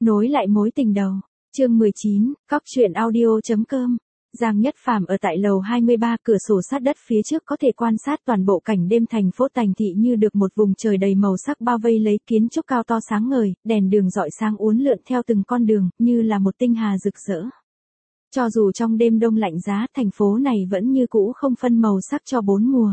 Nối lại mối tình đầu. Chương 19, Cóc truyện audio.com. Giang Nhất Phàm ở tại lầu 23, cửa sổ sát đất phía trước có thể quan sát toàn bộ cảnh đêm thành phố Thành Thị như được một vùng trời đầy màu sắc bao vây lấy, kiến trúc cao to sáng ngời, đèn đường rọi sáng uốn lượn theo từng con đường, như là một tinh hà rực rỡ. Cho dù trong đêm đông lạnh giá, thành phố này vẫn như cũ không phân màu sắc cho bốn mùa.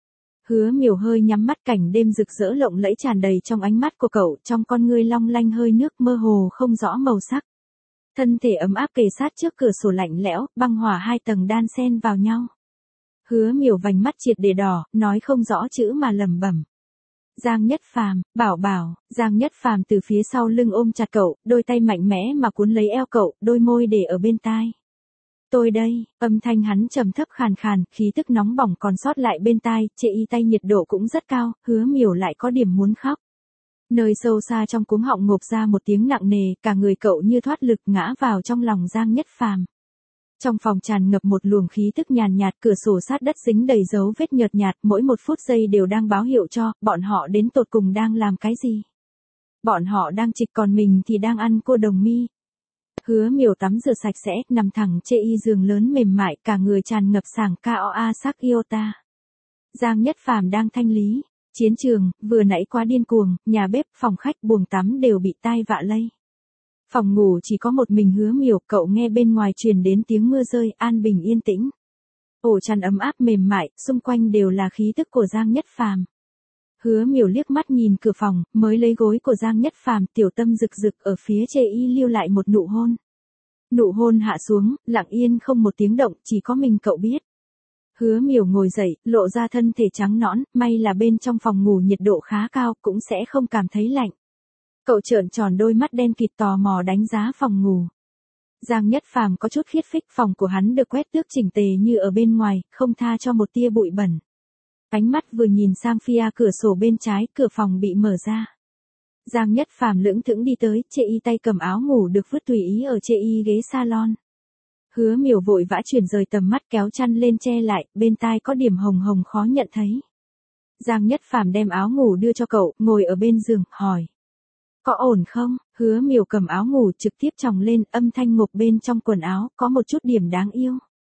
Hứa Miểu hơi nhắm mắt, cảnh đêm rực rỡ lộng lẫy tràn đầy trong ánh mắt của cậu, trong con ngươi long lanh hơi nước mơ hồ không rõ màu sắc. Thân thể ấm áp kề sát trước cửa sổ lạnh lẽo, băng hỏa hai tầng đan xen vào nhau. Hứa Miểu vành mắt triệt để đỏ, nói không rõ chữ mà lẩm bẩm. Giang Nhất Phàm, bảo bảo. Giang Nhất Phàm từ phía sau lưng ôm chặt cậu, đôi tay mạnh mẽ mà cuốn lấy eo cậu, đôi môi để ở bên tai. Tôi đây, âm thanh hắn trầm thấp khàn khàn, khí tức nóng bỏng còn sót lại bên tai, chê y tay nhiệt độ cũng rất cao, Hứa Miểu lại có điểm muốn khóc. Nơi sâu xa trong cuống họng ngộp ra một tiếng nặng nề, cả người cậu như thoát lực ngã vào trong lòng Giang Nhất Phàm. Trong phòng tràn ngập một luồng khí tức nhàn nhạt, cửa sổ sát đất dính đầy dấu vết nhợt nhạt, mỗi một phút giây đều đang báo hiệu cho bọn họ đến tột cùng đang làm cái gì. Bọn họ đang trịch, còn mình thì đang ăn cô đồng mi. Hứa Miểu tắm rửa sạch sẽ, nằm thẳng trên y giường lớn mềm mại, cả người tràn ngập sảng KOA sắc Iota. Giang Nhất Phàm đang thanh lý. Chiến trường, vừa nãy quá điên cuồng, nhà bếp, phòng khách, buồng tắm đều bị tai vạ lây. Phòng ngủ chỉ có một mình Hứa Miểu, cậu nghe bên ngoài truyền đến tiếng mưa rơi, an bình yên tĩnh. Ổ chăn ấm áp mềm mại, xung quanh đều là khí tức của Giang Nhất Phàm. Hứa Miểu liếc mắt nhìn cửa phòng, mới lấy gối của Giang Nhất Phàm, tiểu tâm rực rực ở phía trên y lưu lại một nụ hôn. Nụ hôn hạ xuống, lặng yên không một tiếng động, chỉ có mình cậu biết. Hứa Miểu ngồi dậy, lộ ra thân thể trắng nõn, may là bên trong phòng ngủ nhiệt độ khá cao, cũng sẽ không cảm thấy lạnh. Cậu trợn tròn đôi mắt đen kịt tò mò đánh giá phòng ngủ. Giang Nhất Phàm có chút khiết phích, phòng của hắn được quét tước chỉnh tề như ở bên ngoài, không tha cho một tia bụi bẩn. Ánh mắt vừa nhìn sang phía cửa sổ bên trái, cửa phòng bị mở ra. Giang Nhất Phàm lững thững đi tới, chê y tay cầm áo ngủ được vứt tùy ý ở chê y ghế salon. Hứa Miểu vội vã chuyển rời tầm mắt, kéo chăn lên che lại, bên tai có điểm hồng hồng khó nhận thấy. Giang Nhất Phàm đem áo ngủ đưa cho cậu, ngồi ở bên giường, hỏi. Có ổn không? Hứa Miểu cầm áo ngủ trực tiếp chồng lên, âm thanh ngục bên trong quần áo, có một chút điểm đáng yêu.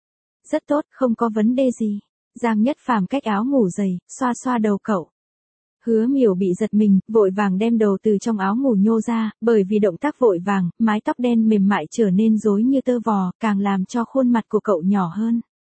Rất tốt, không có vấn đề gì. Giang Nhất Phàm cách áo ngủ dày, xoa xoa đầu cậu. Hứa Miểu bị giật mình, vội vàng đem đầu từ trong áo ngủ nhô ra, bởi vì động tác vội vàng, mái tóc đen mềm mại trở nên rối như tơ vò, càng làm cho khuôn mặt của cậu nhỏ hơn.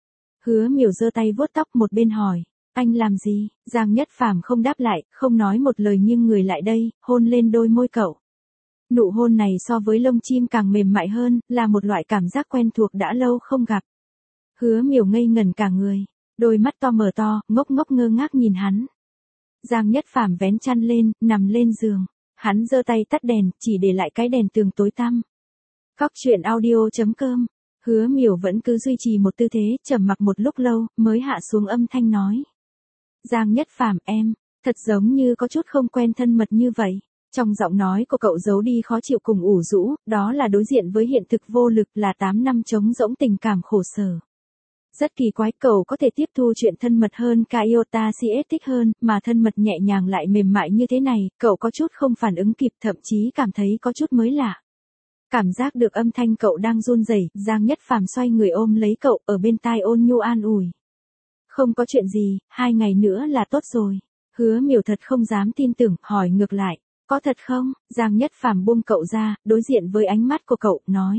Hứa Miểu giơ tay vuốt tóc, một bên hỏi, anh làm gì? Giang Nhất Phàm không đáp lại, không nói một lời, nhưng người lại đây, hôn lên đôi môi cậu. Nụ hôn này so với lông chim càng mềm mại hơn, là một loại cảm giác quen thuộc đã lâu không gặp. Hứa Miểu ngây ngẩn cả người, đôi mắt to mở to, ngốc ngốc ngơ ngác nhìn hắn. Giang Nhất Phàm vén chăn lên, nằm lên giường. Hắn giơ tay tắt đèn, chỉ để lại cái đèn tường tối tăm. Cóc truyện audio.com. Hứa Miểu vẫn cứ duy trì một tư thế, trầm mặc một lúc lâu, mới hạ xuống âm thanh nói. Giang Nhất Phàm, em, thật giống như có chút không quen thân mật như vậy. Trong giọng nói của cậu giấu đi khó chịu cùng ủ rũ, đó là đối diện với hiện thực vô lực, là 8 năm trống rỗng tình cảm khổ sở. Rất kỳ quái, cậu có thể tiếp thu chuyện thân mật hơn, cả Iota CS thích hơn, mà thân mật nhẹ nhàng lại mềm mại như thế này, cậu có chút không phản ứng kịp, thậm chí cảm thấy có chút mới lạ. Cảm giác được âm thanh cậu đang run rẩy, Giang Nhất Phàm xoay người ôm lấy cậu, ở bên tai ôn nhu an ủi. Không có chuyện gì, 2 ngày nữa là tốt rồi. Hứa Miểu thật không dám tin tưởng, hỏi ngược lại, có thật không? Giang Nhất Phàm buông cậu ra, đối diện với ánh mắt của cậu, nói.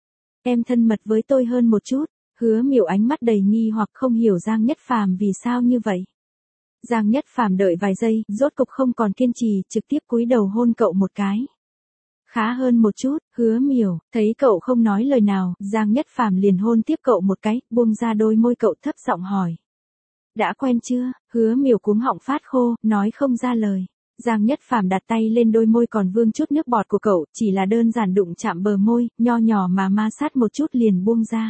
Em thân mật với tôi hơn một chút. Hứa Miểu ánh mắt đầy nghi hoặc, không hiểu Giang Nhất Phàm vì sao như vậy. Giang Nhất Phàm đợi vài giây, rốt cục không còn kiên trì, trực tiếp cúi đầu hôn cậu một cái. Khá hơn một chút. Hứa Miểu thấy cậu không nói lời nào, Giang Nhất Phàm liền hôn tiếp cậu một cái, buông ra đôi môi cậu, thấp giọng hỏi. Đã quen chưa? Hứa Miểu cuống họng phát khô, nói không ra lời. Giang Nhất Phàm đặt tay lên đôi môi còn vương chút nước bọt của cậu, chỉ là đơn giản đụng chạm bờ môi, nho nhỏ mà ma sát một chút liền buông ra.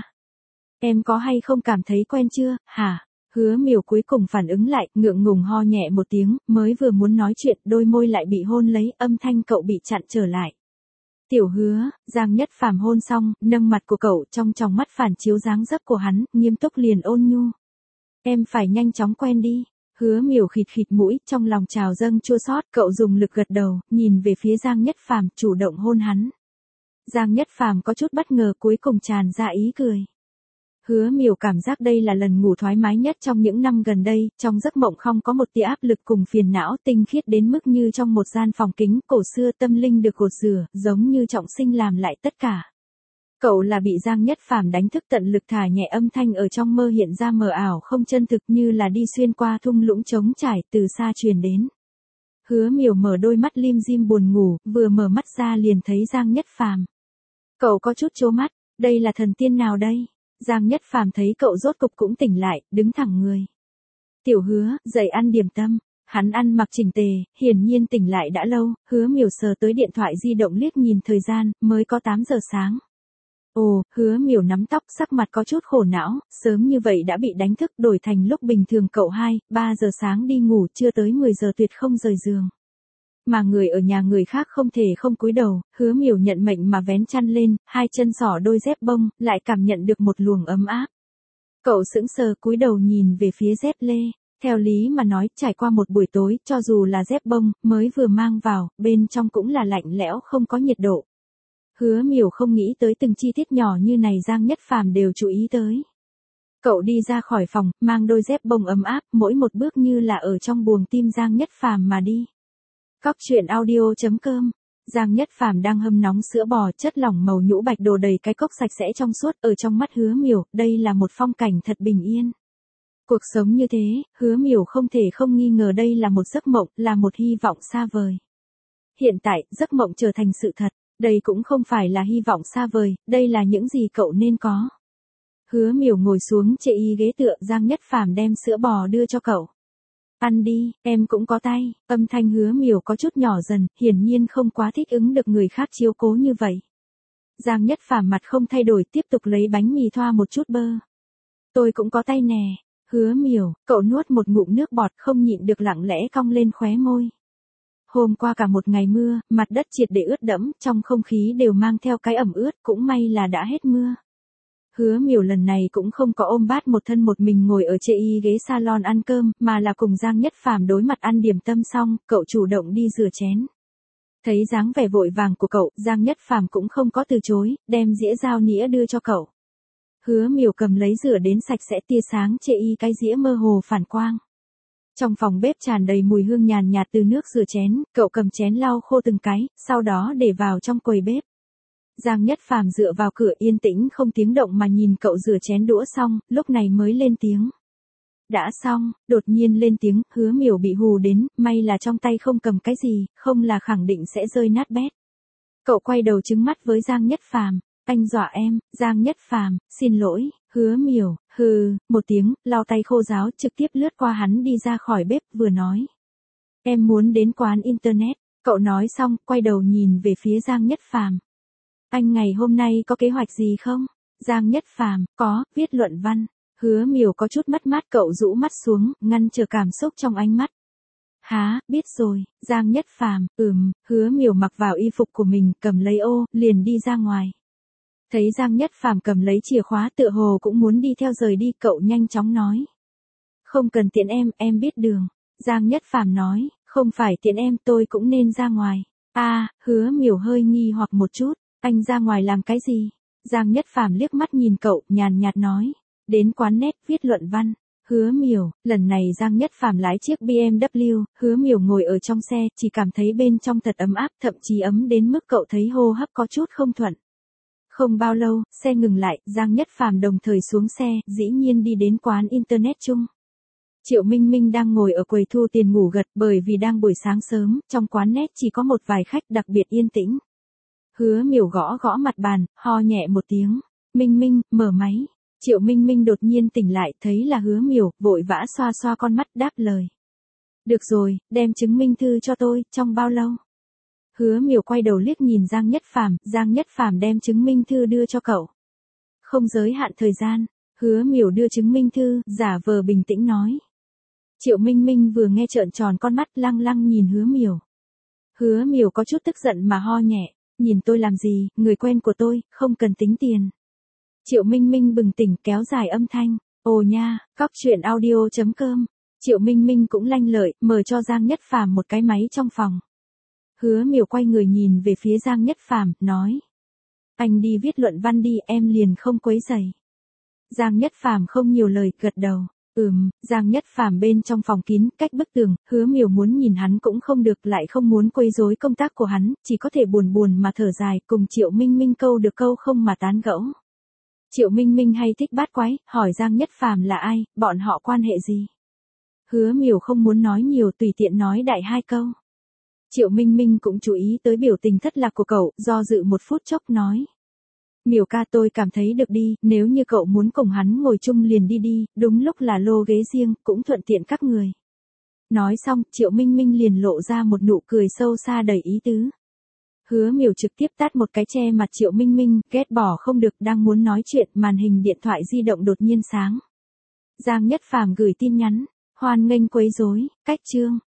Em có hay không cảm thấy quen chưa, hả? Hứa Miểu cuối cùng phản ứng lại, ngượng ngùng ho nhẹ một tiếng, mới vừa muốn nói chuyện, đôi môi lại bị hôn lấy, âm thanh cậu bị chặn trở lại. Tiểu Hứa, Giang Nhất Phàm hôn xong, nâng mặt của cậu, trong tròng mắt phản chiếu dáng dấp của hắn, nghiêm túc liền ôn nhu. Em phải nhanh chóng quen đi. Hứa Miểu khịt khịt mũi, trong lòng trào dâng chua xót, cậu dùng lực gật đầu, nhìn về phía Giang Nhất Phàm, chủ động hôn hắn. Giang Nhất Phàm có chút bất ngờ cuối cùng tràn ra ý cười. Hứa Miểu cảm giác đây là lần ngủ thoải mái nhất trong những năm gần đây, trong giấc mộng không có một tia áp lực cùng phiền não, tinh khiết đến mức như trong một gian phòng kính cổ xưa, tâm linh được gột rửa, giống như trọng sinh làm lại tất cả. Cậu là bị Giang Nhất Phàm đánh thức, tận lực thả nhẹ âm thanh ở trong mơ hiện ra mờ ảo không chân thực, như là đi xuyên qua thung lũng trống trải, từ xa truyền đến. Hứa Miểu mở đôi mắt lim dim buồn ngủ, vừa mở mắt ra liền thấy Giang Nhất Phàm. Cậu có chút trố mắt, đây là thần tiên nào đây? Giang Nhất Phàm thấy cậu rốt cục cũng tỉnh lại, đứng thẳng người. Tiểu Hứa, dậy ăn điểm tâm. Hắn ăn mặc chỉnh tề, hiển nhiên tỉnh lại đã lâu. Hứa Miểu sờ tới điện thoại di động liếc nhìn thời gian, mới có 8 giờ sáng. Ồ, Hứa Miểu nắm tóc, sắc mặt có chút khổ não, sớm như vậy đã bị đánh thức, đổi thành lúc bình thường cậu 2-3 giờ sáng đi ngủ, chưa tới 10 giờ tuyệt không rời giường. Mà người ở nhà người khác không thể không cúi đầu, Hứa Miểu nhận mệnh mà vén chăn lên, hai chân xỏ đôi dép bông, lại cảm nhận được một luồng ấm áp. Cậu sững sờ cúi đầu nhìn về phía dép lê. Theo lý mà nói, trải qua một buổi tối, cho dù là dép bông, mới vừa mang vào, bên trong cũng là lạnh lẽo không có nhiệt độ. Hứa Miểu không nghĩ tới từng chi tiết nhỏ như này Giang Nhất Phàm đều chú ý tới. Cậu đi ra khỏi phòng, mang đôi dép bông ấm áp, mỗi một bước như là ở trong buồng tim Giang Nhất Phàm mà đi. Cóc truyện audio.com. Giang Nhất Phàm đang hâm nóng sữa bò, chất lỏng màu nhũ bạch đổ đầy cái cốc sạch sẽ trong suốt, ở trong mắt Hứa Miểu, đây là một phong cảnh thật bình yên. Cuộc sống như thế, Hứa Miểu không thể không nghi ngờ đây là một giấc mộng, là một hy vọng xa vời. Hiện tại, giấc mộng trở thành sự thật, đây cũng không phải là hy vọng xa vời, đây là những gì cậu nên có. Hứa Miểu ngồi xuống chệ y ghế tựa, Giang Nhất Phàm đem sữa bò đưa cho cậu. Ăn đi, em cũng có tay. Âm thanh Hứa Miểu có chút nhỏ dần, hiển nhiên không quá thích ứng được người khác chiếu cố như vậy. Giang Nhất Phàm mặt không thay đổi, tiếp tục lấy bánh mì thoa một chút bơ. Tôi cũng có tay nè. Hứa Miểu, cậu nuốt một ngụm nước bọt, không nhịn được lặng lẽ cong lên khóe môi. Hôm qua cả một ngày mưa, mặt đất triệt để ướt đẫm, trong không khí đều mang theo cái ẩm ướt, cũng may là đã hết mưa. Hứa Miểu lần này cũng không có ôm bát một thân một mình ngồi ở chệ y ghế salon ăn cơm, mà là cùng Giang Nhất Phàm đối mặt ăn điểm tâm xong, cậu chủ động đi rửa chén. Thấy dáng vẻ vội vàng của cậu, Giang Nhất Phàm cũng không có từ chối, đem dĩa dao nĩa đưa cho cậu. Hứa Miểu cầm lấy rửa đến sạch sẽ, tia sáng chệ y cái dĩa mơ hồ phản quang. Trong phòng bếp tràn đầy mùi hương nhàn nhạt từ nước rửa chén, cậu cầm chén lau khô từng cái, sau đó để vào trong quầy bếp. Giang Nhất Phàm dựa vào cửa yên tĩnh không tiếng động mà nhìn cậu rửa chén đũa xong, lúc này mới lên tiếng. Đã xong, đột nhiên lên tiếng, Hứa Miểu bị hù đến, may là trong tay không cầm cái gì, không là khẳng định sẽ rơi nát bét. Cậu quay đầu trừng mắt với Giang Nhất Phàm, anh dọa em. Giang Nhất Phàm, xin lỗi. Hứa Miểu, hừ, một tiếng, lau tay khô ráo, trực tiếp lướt qua hắn đi ra khỏi bếp, vừa nói. Em muốn đến quán internet. Cậu nói xong, quay đầu nhìn về phía Giang Nhất Phàm. Anh ngày hôm nay có kế hoạch gì không? Giang Nhất Phàm, có, viết luận văn. Hứa Miểu có chút mất mát, cậu rũ mắt xuống, ngăn chờ cảm xúc trong ánh mắt. Há, biết rồi. Giang Nhất Phàm, Hứa Miểu mặc vào y phục của mình, cầm lấy ô, liền đi ra ngoài. Thấy Giang Nhất Phàm cầm lấy chìa khóa tựa hồ cũng muốn đi theo rời đi, cậu nhanh chóng nói. Không cần tiện em biết đường. Giang Nhất Phàm nói, không phải tiện em, tôi cũng nên ra ngoài. Hứa Miểu hơi nghi hoặc một chút, anh ra ngoài làm cái gì? Giang Nhất Phàm liếc mắt nhìn cậu, nhàn nhạt nói, đến quán net viết luận văn. Hứa Miểu, lần này Giang Nhất Phàm lái chiếc BMW, Hứa Miểu ngồi ở trong xe, chỉ cảm thấy bên trong thật ấm áp, thậm chí ấm đến mức cậu thấy hô hấp có chút không thuận. Không bao lâu, xe ngừng lại, Giang Nhất Phàm đồng thời xuống xe, dĩ nhiên đi đến quán internet chung. Triệu Minh Minh đang ngồi ở quầy thu tiền ngủ gật, bởi vì đang buổi sáng sớm, trong quán net chỉ có một vài khách, đặc biệt yên tĩnh. Hứa Miểu gõ gõ mặt bàn, ho nhẹ một tiếng. Minh Minh, mở máy. Triệu Minh Minh đột nhiên tỉnh lại, thấy là Hứa Miểu, vội vã xoa xoa con mắt, đáp lời. Được rồi, đem chứng minh thư cho tôi, trong bao lâu? Hứa Miểu quay đầu liếc nhìn Giang Nhất Phàm đem chứng minh thư đưa cho cậu. Không giới hạn thời gian. Hứa Miểu đưa chứng minh thư, giả vờ bình tĩnh nói. Triệu Minh Minh vừa nghe trợn tròn con mắt, lăng lăng nhìn Hứa Miểu. Hứa Miểu có chút tức giận mà ho nhẹ, nhìn tôi làm gì, người quen của tôi, không cần tính tiền. Triệu Minh Minh bừng tỉnh, kéo dài âm thanh. Ồ nha, cóc truyện audio.com. Triệu Minh Minh cũng lanh lợi, mở cho Giang Nhất Phàm một cái máy trong phòng. Hứa Miểu quay người nhìn về phía Giang Nhất Phàm, nói. Anh đi viết luận văn đi, em liền không quấy rầy. Giang Nhất Phàm không nhiều lời, gật đầu. Giang Nhất Phàm bên trong phòng kín, cách bức tường, Hứa Miểu muốn nhìn hắn cũng không được, lại không muốn quấy rối công tác của hắn, chỉ có thể buồn buồn mà thở dài, cùng Triệu Minh Minh câu được câu không mà tán gẫu. Triệu Minh Minh hay thích bát quái, hỏi Giang Nhất Phàm là ai, bọn họ quan hệ gì. Hứa Miểu không muốn nói nhiều, tùy tiện nói đại 2 câu. Triệu Minh Minh cũng chú ý tới biểu tình thất lạc của cậu, do dự một phút chốc nói. Miểu ca, tôi cảm thấy được đi, nếu như cậu muốn cùng hắn ngồi chung liền đi đi, đúng lúc là lô ghế riêng, cũng thuận tiện các người. Nói xong, Triệu Minh Minh liền lộ ra một nụ cười sâu xa đầy ý tứ. Hứa Miểu trực tiếp tát một cái che mặt Triệu Minh Minh, ghét bỏ không được, đang muốn nói chuyện, màn hình điện thoại di động đột nhiên sáng. Giang Nhất Phàm gửi tin nhắn, hoan nghênh quấy rối, cách chương.